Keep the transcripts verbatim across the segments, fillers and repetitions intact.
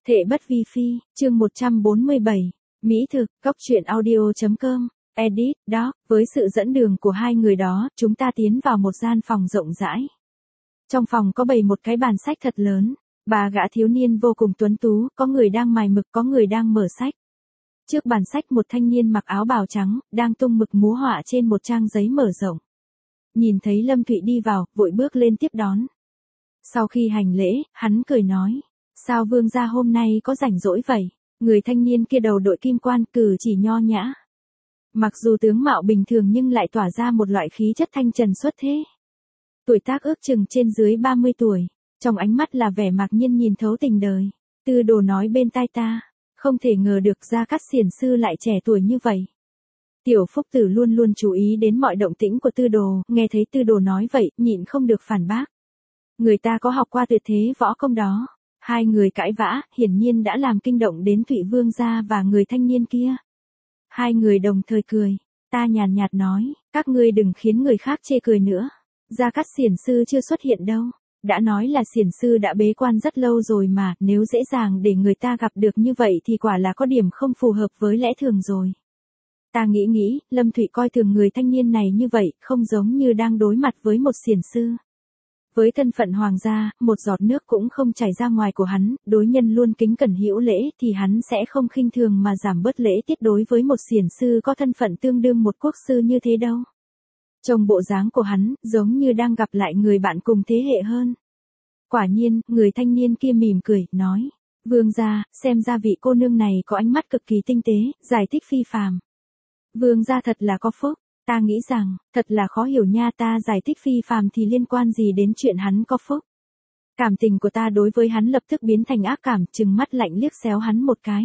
Thệ bất vi phi, chương một trăm bốn mươi bảy, Mỹ thực, cóc truyện audio chấm com, edit, doc, với sự dẫn đường của hai người đó, chúng ta tiến vào một gian phòng rộng rãi. Trong phòng có bày một cái bàn sách thật lớn, ba gã thiếu niên vô cùng tuấn tú, có người đang mài mực, có người đang mở sách. Trước bàn sách một thanh niên mặc áo bào trắng, đang tung mực múa họa trên một trang giấy mở rộng. Nhìn thấy Lâm Thụy đi vào, vội bước lên tiếp đón. Sau khi hành lễ, hắn cười nói, sao vương gia hôm nay có rảnh rỗi vậy? Người thanh niên kia đầu đội kim quan, cử chỉ nho nhã. Mặc dù tướng mạo bình thường nhưng lại tỏa ra một loại khí chất thanh trần xuất thế. Tuổi tác ước chừng trên dưới ba mươi tuổi, trong ánh mắt là vẻ mạc nhiên nhìn thấu tình đời. Tư Đồ nói bên tai ta, không thể ngờ được Gia Cát Xiển sư lại trẻ tuổi như vậy. Tiểu Phúc Tử luôn luôn chú ý đến mọi động tĩnh của Tư Đồ, nghe thấy Tư Đồ nói vậy, nhịn không được phản bác. Người ta có học qua tuyệt thế võ công đó. Hai người cãi vã, hiển nhiên đã làm kinh động đến Thụy Vương gia và người thanh niên kia. Hai người đồng thời cười, ta nhàn nhạt nói, các ngươi đừng khiến người khác chê cười nữa. Gia Cát Xiển sư chưa xuất hiện đâu. Đã nói là Xiển sư đã bế quan rất lâu rồi mà, nếu dễ dàng để người ta gặp được như vậy thì quả là có điểm không phù hợp với lẽ thường rồi. Ta nghĩ nghĩ, Lâm Thụy coi thường người thanh niên này như vậy, không giống như đang đối mặt với một xiển sư. Với thân phận hoàng gia, một giọt nước cũng không chảy ra ngoài của hắn, đối nhân luôn kính cẩn hữu lễ thì hắn sẽ không khinh thường mà giảm bớt lễ tiết đối với một xiển sư có thân phận tương đương một quốc sư như thế đâu. Trông bộ dáng của hắn, giống như đang gặp lại người bạn cùng thế hệ hơn. Quả nhiên, người thanh niên kia mỉm cười, nói, vương gia, xem ra vị cô nương này có ánh mắt cực kỳ tinh tế, giải thích phi phàm. Vương gia thật là có phúc. Ta nghĩ rằng, thật là khó hiểu nha, ta giải thích phi phàm thì liên quan gì đến chuyện hắn có phúc. Cảm tình của ta đối với hắn lập tức biến thành ác cảm, trừng mắt lạnh liếc xéo hắn một cái.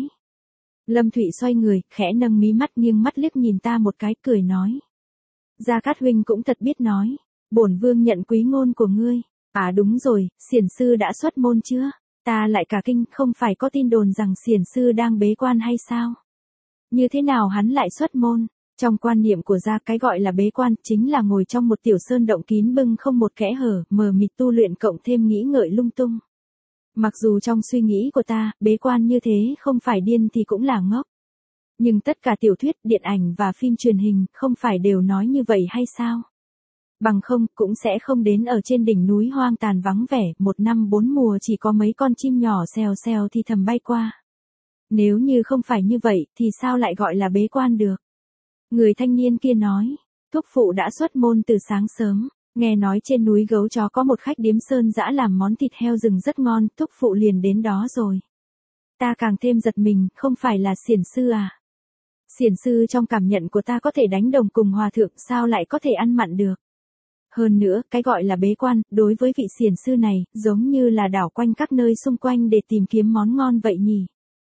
Lâm Thụy xoay người, khẽ nâng mí mắt nghiêng mắt liếc nhìn ta một cái, cười nói. Gia Cát huynh cũng thật biết nói, bổn vương nhận quý ngôn của ngươi. À đúng rồi, xiển sư đã xuất môn chưa? Ta lại cả kinh, không phải có tin đồn rằng xiển sư đang bế quan hay sao? Như thế nào hắn lại xuất môn? Trong quan niệm của gia, cái gọi là bế quan chính là ngồi trong một tiểu sơn động kín bưng không một kẽ hở, mờ mịt tu luyện cộng thêm nghĩ ngợi lung tung. Mặc dù trong suy nghĩ của ta, bế quan như thế không phải điên thì cũng là ngốc. Nhưng tất cả tiểu thuyết, điện ảnh và phim truyền hình không phải đều nói như vậy hay sao? Bằng không, cũng sẽ không đến ở trên đỉnh núi hoang tàn vắng vẻ, một năm bốn mùa chỉ có mấy con chim nhỏ xèo xèo thì thầm bay qua. Nếu như không phải như vậy, thì sao lại gọi là bế quan được? Người thanh niên kia nói, thúc phụ đã xuất môn từ sáng sớm, nghe nói trên núi Gấu Chó có một khách điếm sơn dã làm món thịt heo rừng rất ngon, thúc phụ liền đến đó rồi. Ta càng thêm giật mình, không phải là xiển sư à? Xiển sư trong cảm nhận của ta có thể đánh đồng cùng hòa thượng, sao lại có thể ăn mặn được? Hơn nữa, cái gọi là bế quan, đối với vị xiển sư này, giống như là đảo quanh các nơi xung quanh để tìm kiếm món ngon vậy nhỉ?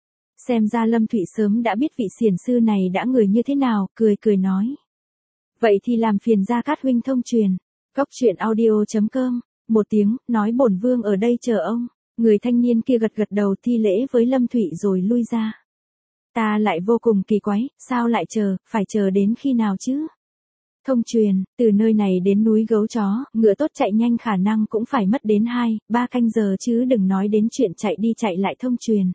Xem ra Lâm Thụy sớm đã biết vị xiển sư này đã người như thế nào, cười cười nói. Vậy thì làm phiền Gia Cát huynh thông truyền. Cóc truyện audio chấm com, một tiếng, nói bổn vương ở đây chờ ông. Người thanh niên kia gật gật đầu thi lễ với Lâm Thụy rồi lui ra. Ta lại vô cùng kỳ quái, sao lại chờ, phải chờ đến khi nào chứ? Thông truyền, từ nơi này đến núi Gấu Chó, ngựa tốt chạy nhanh khả năng cũng phải mất đến hai, ba canh giờ chứ đừng nói đến chuyện chạy đi chạy lại thông truyền.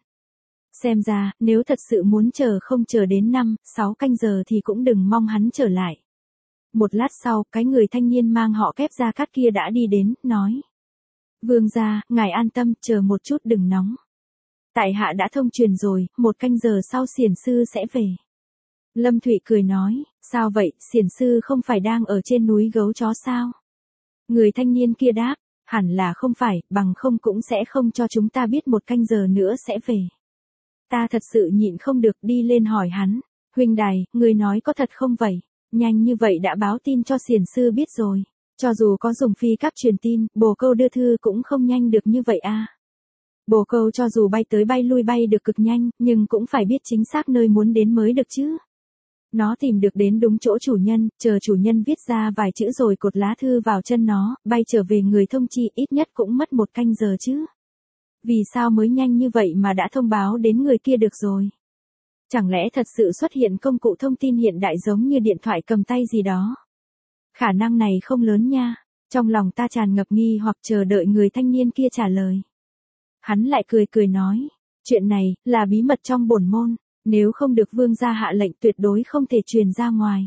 Xem ra, nếu thật sự muốn chờ không chờ đến năm, sáu canh giờ thì cũng đừng mong hắn trở lại. Một lát sau, cái người thanh niên mang họ Kép Gia Cát kia đã đi đến, nói. Vương gia, ngài an tâm, chờ một chút đừng nóng. Tại hạ đã thông truyền rồi, một canh giờ sau xiển sư sẽ về. Lâm Thụy cười nói, sao vậy, xiển sư không phải đang ở trên núi Gấu Chó sao? Người thanh niên kia đáp, hẳn là không phải, bằng không cũng sẽ không cho chúng ta biết một canh giờ nữa sẽ về. Ta thật sự nhịn không được đi lên hỏi hắn, huynh đài, người nói có thật không vậy? Nhanh như vậy đã báo tin cho xiển sư biết rồi. Cho dù có dùng phi cáp truyền tin, bồ câu đưa thư cũng không nhanh được như vậy à. Bồ câu cho dù bay tới bay lui bay được cực nhanh, nhưng cũng phải biết chính xác nơi muốn đến mới được chứ. Nó tìm được đến đúng chỗ chủ nhân, chờ chủ nhân viết ra vài chữ rồi cột lá thư vào chân nó, bay trở về người thông chi ít nhất cũng mất một canh giờ chứ. Vì sao mới nhanh như vậy mà đã thông báo đến người kia được rồi? Chẳng lẽ thật sự xuất hiện công cụ thông tin hiện đại giống như điện thoại cầm tay gì đó? Khả năng này không lớn nha. Trong lòng ta tràn ngập nghi hoặc chờ đợi người thanh niên kia trả lời. Hắn lại cười cười nói, Chuyện này, là bí mật trong bổn môn, nếu không được vương gia hạ lệnh tuyệt đối không thể truyền ra ngoài.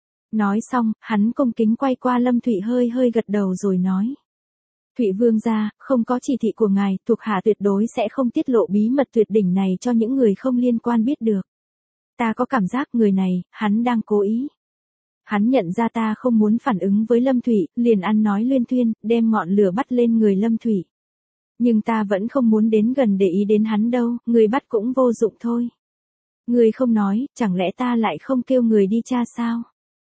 Nói xong, hắn cung kính quay qua Lâm Thụy hơi hơi gật đầu rồi nói. Thụy vương gia, không có chỉ thị của ngài, thuộc hạ tuyệt đối sẽ không tiết lộ bí mật tuyệt đỉnh này cho những người không liên quan biết được. Ta có cảm giác người này, hắn đang cố ý. Hắn nhận ra ta không muốn phản ứng với Lâm Thụy, liền ăn nói luyên thuyên, đem ngọn lửa bắt lên người Lâm Thụy. Nhưng ta vẫn không muốn đến gần để ý đến hắn đâu, người bắt cũng vô dụng thôi. Người không nói, chẳng lẽ ta lại không kêu người đi tra sao?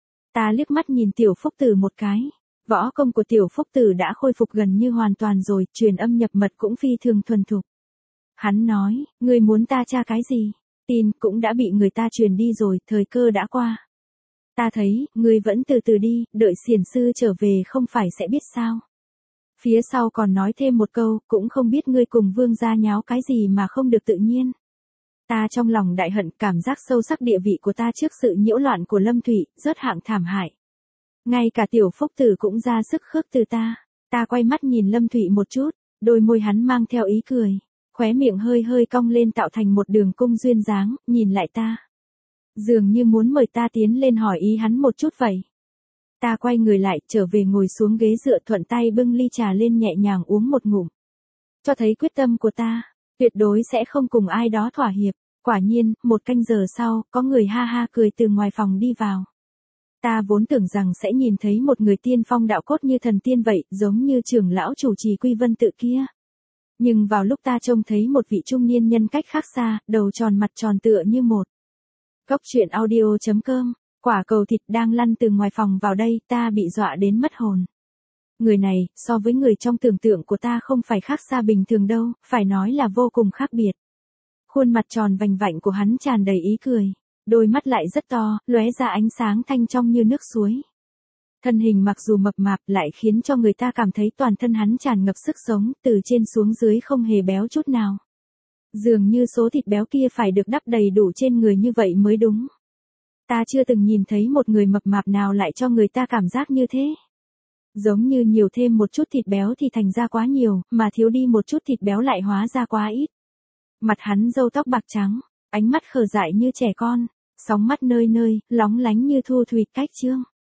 Ta liếc mắt nhìn Tiểu Phúc Tử một cái. Võ công của Tiểu Phúc Tử đã khôi phục gần như hoàn toàn rồi, truyền âm nhập mật cũng phi thường thuần thục. Hắn nói, người muốn ta tra cái gì? Tin cũng đã bị người ta truyền đi rồi, thời cơ đã qua. Ta thấy, người vẫn từ từ đi, đợi xiển sư trở về không phải sẽ biết sao. Phía sau còn nói thêm một câu, cũng không biết ngươi cùng vương gia nháo cái gì mà không được tự nhiên. Ta trong lòng đại hận, cảm giác sâu sắc địa vị của ta trước sự nhiễu loạn của Lâm Thụy, rớt hạng thảm hại. Ngay cả Tiểu Phúc Tử cũng ra sức khước từ ta. Ta quay mắt nhìn Lâm Thụy một chút, đôi môi hắn mang theo ý cười. Khóe miệng hơi hơi cong lên tạo thành một đường cung duyên dáng, nhìn lại ta. Dường như muốn mời ta tiến lên hỏi ý hắn một chút vậy. Ta quay người lại, trở về ngồi xuống ghế dựa thuận tay bưng ly trà lên nhẹ nhàng uống một ngụm. Cho thấy quyết tâm của ta, tuyệt đối sẽ không cùng ai đó thỏa hiệp. Quả nhiên, một canh giờ sau, có người ha ha cười từ ngoài phòng đi vào. Ta vốn tưởng rằng sẽ nhìn thấy một người tiên phong đạo cốt như thần tiên vậy, giống như trưởng lão chủ trì Quy Vân Tự kia. Nhưng vào lúc ta trông thấy một vị trung niên nhân cách khác xa, đầu tròn mặt tròn tựa như một. Cốc truyện audio chấm com, quả cầu thịt đang lăn từ ngoài phòng vào đây, ta bị dọa đến mất hồn. Người này, so với người trong tưởng tượng của ta không phải khác xa bình thường đâu, phải nói là vô cùng khác biệt. Khuôn mặt tròn vành vạnh của hắn tràn đầy ý cười, đôi mắt lại rất to, lóe ra ánh sáng thanh trong như nước suối. Thân hình mặc dù mập mạp lại khiến cho người ta cảm thấy toàn thân hắn tràn ngập sức sống, từ trên xuống dưới không hề béo chút nào. Dường như số thịt béo kia phải được đắp đầy đủ trên người như vậy mới đúng. Ta chưa từng nhìn thấy một người mập mạp nào lại cho người ta cảm giác như thế. Giống như nhiều thêm một chút thịt béo thì thành ra quá nhiều, mà thiếu đi một chút thịt béo lại hóa ra quá ít. Mặt hắn râu tóc bạc trắng, ánh mắt khờ dại như trẻ con, sóng mắt nơi nơi, lóng lánh như thu thủy cách trương.